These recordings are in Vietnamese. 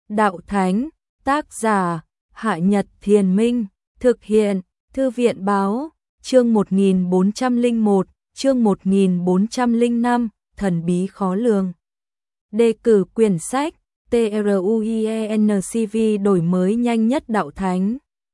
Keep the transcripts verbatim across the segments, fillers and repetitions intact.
Đạo Thánh, tác giả, Hạ Nhật Thiền Minh, thực hiện, Thư viện Báo, chương một nghìn bốn trăm lẻ một, chương một nghìn bốn trăm lẻ năm, thần bí khó lường. Đề cử quyển sách, TRUIENCV đổi mới nhanh nhất Đạo Thánh.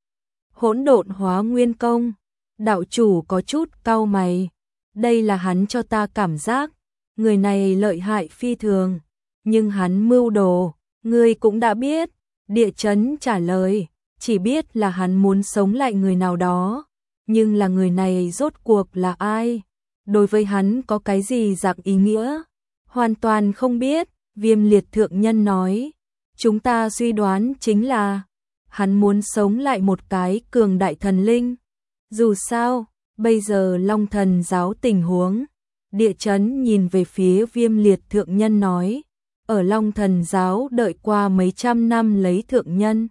Hỗn độn hóa nguyên công, đạo chủ có chút cau mày. Đây là hắn cho ta cảm giác, người này lợi hại phi thường, nhưng hắn mưu đồ, ngươi cũng đã biết. Địa chấn trả lời, chỉ biết là hắn muốn sống lại người nào đó, nhưng là người này rốt cuộc là ai? Đối với hắn có cái gì dạng ý nghĩa? Hoàn toàn không biết. Viêm Liệt thượng nhân nói, chúng ta suy đoán chính là hắn muốn sống lại một cái cường đại thần linh. Dù sao, bây giờ Long Thần giáo tình huống. Địa chấn nhìn về phía Viêm Liệt thượng nhân nói, ở Long Thần giáo đợi qua mấy trăm năm lấy thượng nhân,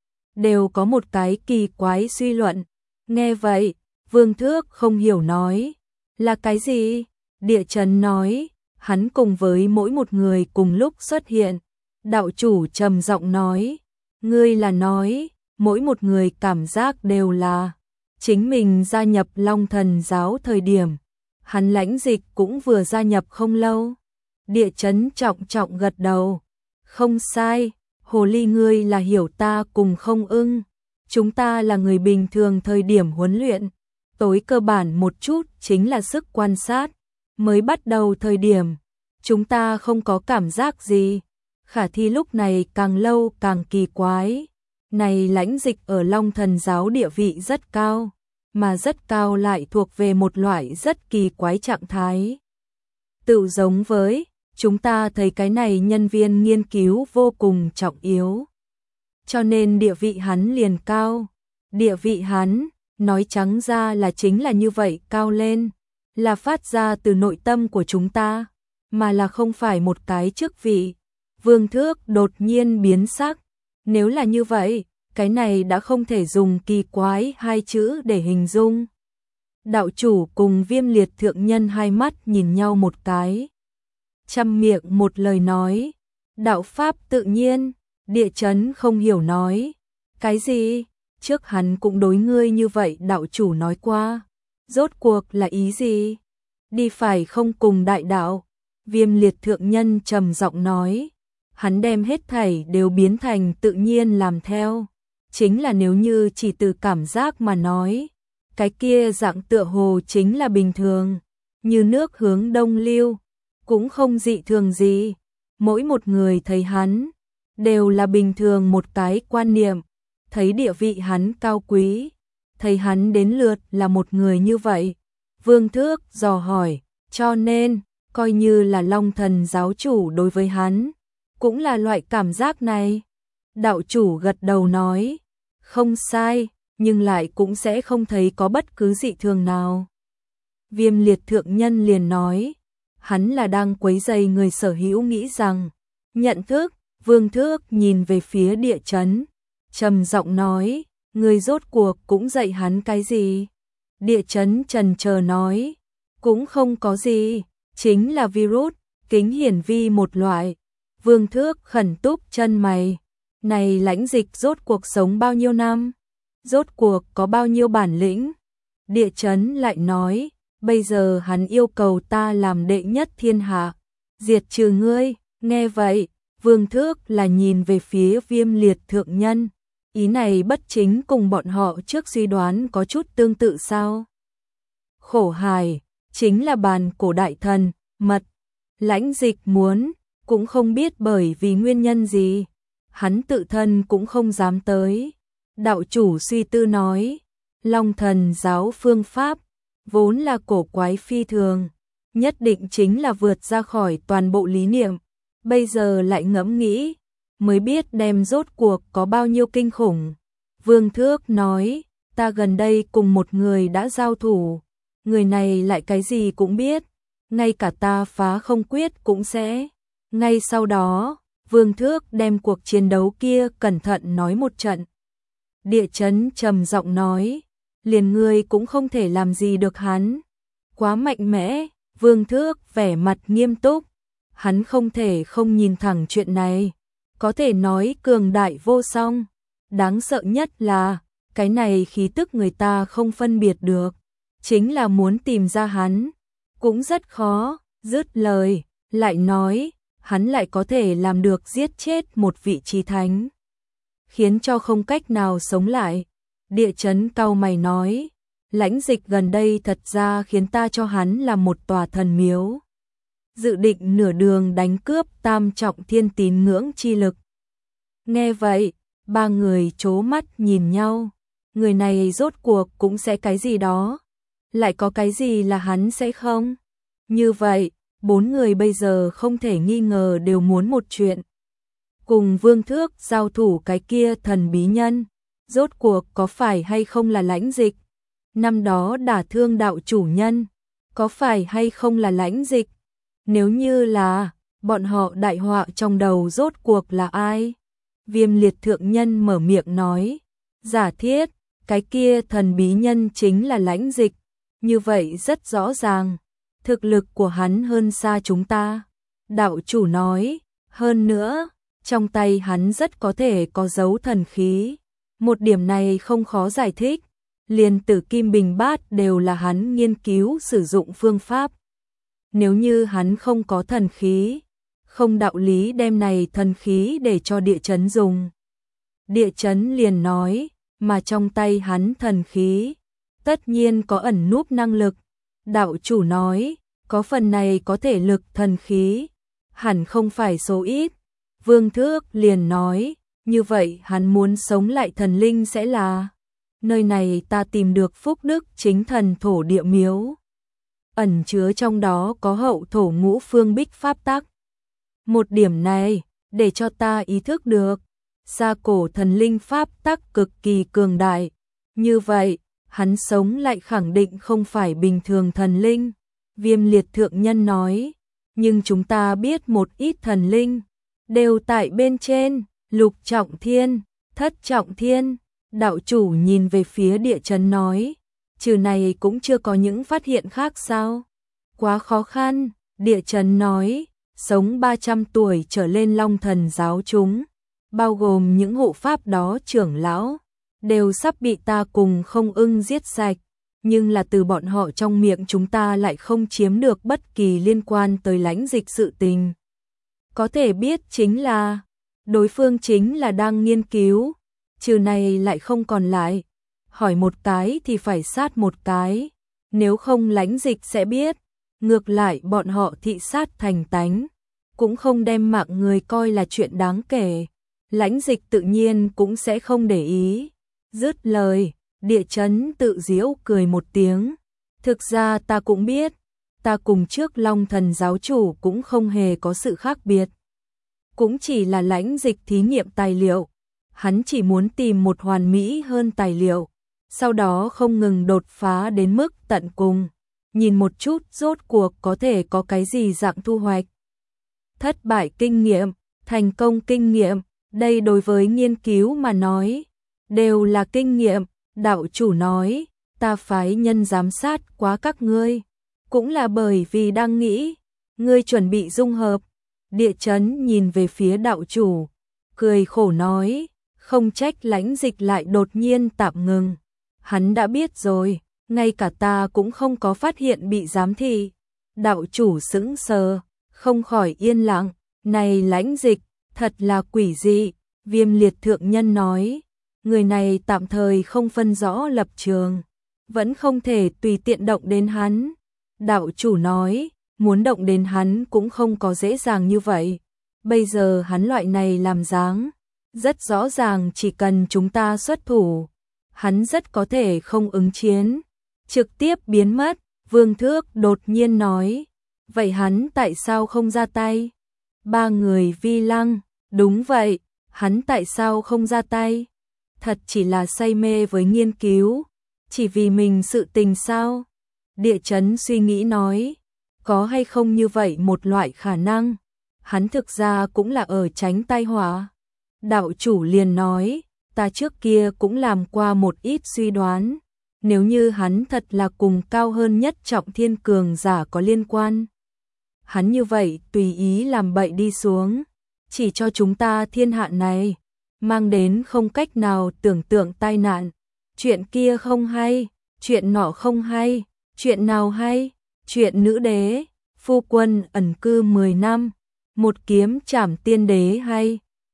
đều có một cái kỳ quái suy luận. Nghe vậy, Vương Thước không hiểu nói, là cái gì? Địa chấn nói, hắn cùng với mỗi một người cùng lúc xuất hiện. Đạo chủ trầm giọng nói, ngươi là nói, mỗi một người cảm giác đều là chính mình gia nhập Long Thần giáo thời điểm, hắn lãnh dịch cũng vừa gia nhập không lâu. Địa chấn trọng trọng gật đầu, không sai, hồ ly ngươi là hiểu ta cùng không ưng. Chúng ta là người bình thường thời điểm huấn luyện, tối cơ bản một chút chính là sức quan sát. Mới bắt đầu thời điểm, chúng ta không có cảm giác gì. Khả thi lúc này càng lâu càng kỳ quái. Này lãnh dịch ở Long Thần giáo địa vị rất cao, mà rất cao lại thuộc về một loại rất kỳ quái trạng thái. Tự giống với, chúng ta thấy cái này nhân viên nghiên cứu vô cùng trọng yếu. Cho nên địa vị hắn liền cao. Địa vị hắn, nói trắng ra là chính là như vậy cao lên, là phát ra từ nội tâm của chúng ta, mà là không phải một cái chức vị. Vương Thước đột nhiên biến sắc. Nếu là như vậy, cái này đã không thể dùng kỳ quái hai chữ để hình dung. Đạo chủ cùng Viêm Liệt thượng nhân hai mắt nhìn nhau một cái, chăm miệng một lời nói, đạo pháp tự nhiên. Địa chấn không hiểu nói, cái gì? Trước hắn cũng đối ngươi như vậy đạo chủ nói qua, rốt cuộc là ý gì? Đi phải không cùng đại đạo? Viêm Liệt thượng nhân trầm giọng nói, hắn đem hết thảy đều biến thành tự nhiên làm theo. Chính là nếu như chỉ từ cảm giác mà nói, cái kia dạng tựa hồ chính là bình thường, như nước hướng đông lưu, cũng không dị thường gì. Mỗi một người thấy hắn, đều là bình thường một cái quan niệm, thấy địa vị hắn cao quý, thấy hắn đến lượt là một người như vậy. Vương Thước dò hỏi, cho nên, coi như là Long Thần giáo chủ đối với hắn, cũng là loại cảm giác này. Đạo chủ gật đầu nói, không sai, nhưng lại cũng sẽ không thấy có bất cứ dị thường nào. Viêm Liệt thượng nhân liền nói, hắn là đang quấy rầy người sở hữu nghĩ rằng, nhận thức. Vương Thước nhìn về phía địa chấn, trầm giọng nói, người rốt cuộc cũng dạy hắn cái gì? Địa chấn trần chờ nói, cũng không có gì, chính là virus, kính hiển vi một loại. Vương Thước khẩn túc chân mày, này lãnh dịch rốt cuộc sống bao nhiêu năm? Rốt cuộc có bao nhiêu bản lĩnh? Địa chấn lại nói, bây giờ hắn yêu cầu ta làm đệ nhất thiên hạ, diệt trừ ngươi. Nghe vậy, Vương Thước là nhìn về phía Viêm Liệt thượng nhân, ý này bất chính cùng bọn họ trước suy đoán có chút tương tự sao? Khổ hài, chính là bàn cổ đại thần, mật. Lãnh dịch muốn, cũng không biết bởi vì nguyên nhân gì, hắn tự thân cũng không dám tới. Đạo chủ suy tư nói, Long Thần giáo phương pháp, vốn là cổ quái phi thường, nhất định chính là vượt ra khỏi toàn bộ lý niệm. Bây giờ lại ngẫm nghĩ, mới biết đem rốt cuộc có bao nhiêu kinh khủng. Vương Thước nói, ta gần đây cùng một người đã giao thủ, người này lại cái gì cũng biết, ngay cả ta phá không quyết cũng sẽ. Ngay sau đó, Vương Thước đem cuộc chiến đấu kia cẩn thận nói một trận. Địa chấn trầm giọng nói, liền ngươi cũng không thể làm gì được hắn, quá mạnh mẽ. Vương Thước vẻ mặt nghiêm túc, hắn không thể không nhìn thẳng chuyện này. có thể nói cường đại vô song. Đáng sợ nhất là, cái này khí tức người ta không phân biệt được, chính là muốn tìm ra hắn, cũng rất khó. Dứt lời, lại nói, hắn lại có thể làm được giết chết một vị chí thánh, khiến cho không cách nào sống lại. Địa chấn cau mày nói, Lãnh Dịch gần đây thật ra khiến ta cho hắn là một tòa thần miếu, dự định nửa đường đánh cướp tam trọng thiên tín ngưỡng chi lực. Nghe vậy, ba người trố mắt nhìn nhau, người này rốt cuộc cũng sẽ cái gì đó, lại có cái gì là hắn sẽ không? Như vậy, bốn người bây giờ không thể nghi ngờ đều muốn một chuyện. Cùng Vương Thước giao thủ cái kia thần bí nhân, rốt cuộc có phải hay không là Lãnh Dịch? Năm đó đả thương đạo chủ nhân, có phải hay không là Lãnh Dịch? Nếu như là, bọn họ đại họa trong đầu rốt cuộc là ai? Viêm Liệt thượng nhân mở miệng nói, giả thiết, cái kia thần bí nhân chính là Lãnh Dịch, như vậy rất rõ ràng, thực lực của hắn hơn xa chúng ta. Đạo chủ nói, hơn nữa, trong tay hắn rất có thể có dấu thần khí, một điểm này không khó giải thích, liền Tử Kim Bình Bát đều là hắn nghiên cứu sử dụng phương pháp. Nếu như hắn không có thần khí, không đạo lý đem này thần khí để cho địa chấn dùng. Địa chấn liền nói, mà trong tay hắn thần khí, tất nhiên có ẩn núp năng lực. Đạo chủ nói, có phần này có thể lực thần khí, hẳn không phải số ít. Vương Thước liền nói, như vậy hắn muốn sống lại thần linh sẽ là, nơi này ta tìm được phúc đức chính thần thổ địa miếu, ẩn chứa trong đó có hậu thổ ngũ phương bích pháp tắc. Một điểm này, để cho ta ý thức được, xa cổ thần linh pháp tắc cực kỳ cường đại, như vậy, hắn sống lại khẳng định không phải bình thường thần linh. Viêm Liệt thượng nhân nói, nhưng chúng ta biết một ít thần linh, đều tại bên trên, lục trọng thiên, thất trọng thiên. Đạo chủ nhìn về phía địa chấn nói, trừ này cũng chưa có những phát hiện khác sao? Quá khó khăn, địa chấn nói, sống ba trăm tuổi trở lên Long Thần giáo chúng, bao gồm những hộ pháp đó trưởng lão, đều sắp bị ta cùng Không Ưng giết sạch, nhưng là từ bọn họ trong miệng chúng ta lại không chiếm được bất kỳ liên quan tới Lãnh Dịch sự tình. Có thể biết chính là, đối phương chính là đang nghiên cứu, trừ này lại không còn lại, hỏi một cái thì phải sát một cái, nếu không Lãnh Dịch sẽ biết, ngược lại bọn họ thị sát thành tánh, cũng không đem mạng người coi là chuyện đáng kể, Lãnh Dịch tự nhiên cũng sẽ không để ý. Dứt lời, địa chấn tự giễu cười một tiếng, thực ra ta cũng biết, ta cùng trước Long Thần giáo chủ cũng không hề có sự khác biệt, cũng chỉ là Lãnh Dịch thí nghiệm tài liệu, hắn chỉ muốn tìm một hoàn mỹ hơn tài liệu, sau đó không ngừng đột phá đến mức tận cùng, nhìn một chút rốt cuộc có thể có cái gì dạng thu hoạch. Thất bại kinh nghiệm, thành công kinh nghiệm, đây đối với nghiên cứu mà nói, đều là kinh nghiệm. Đạo chủ nói, ta phái nhân giám sát quá các ngươi, cũng là bởi vì đang nghĩ, ngươi chuẩn bị dung hợp. Địa chấn nhìn về phía đạo chủ, cười khổ nói, không trách Lãnh Dịch lại đột nhiên tạm ngừng. Hắn đã biết rồi, ngay cả ta cũng không có phát hiện bị giám thị. Đạo chủ sững sờ, không khỏi yên lặng, này Lãnh Dịch, thật là quỷ dị. Viêm Liệt thượng nhân nói, người này tạm thời không phân rõ lập trường, vẫn không thể tùy tiện động đến hắn. Đạo chủ nói, muốn động đến hắn cũng không có dễ dàng như vậy. Bây giờ hắn loại này làm dáng, rất rõ ràng chỉ cần chúng ta xuất thủ, hắn rất có thể không ứng chiến, trực tiếp biến mất. Vương Thước đột nhiên nói, vậy hắn tại sao không ra tay? Ba người vi lăng, đúng vậy, hắn tại sao không ra tay? Thật chỉ là say mê với nghiên cứu, chỉ vì mình sự tình sao? Địa chấn suy nghĩ nói, có hay không như vậy một loại khả năng, hắn thực ra cũng là ở tránh tai họa. Đạo chủ liền nói, ta trước kia cũng làm qua một ít suy đoán, nếu như hắn thật là cùng cao hơn nhất trọng thiên cường giả có liên quan, hắn như vậy tùy ý làm bậy đi xuống, chỉ cho chúng ta thiên hạ này, mang đến không cách nào tưởng tượng tai nạn. Chuyện kia không hay, chuyện nọ không hay, chuyện nào hay? Chuyện nữ đế, phu quân ẩn cư mười năm, một kiếm trảm tiên đế hay?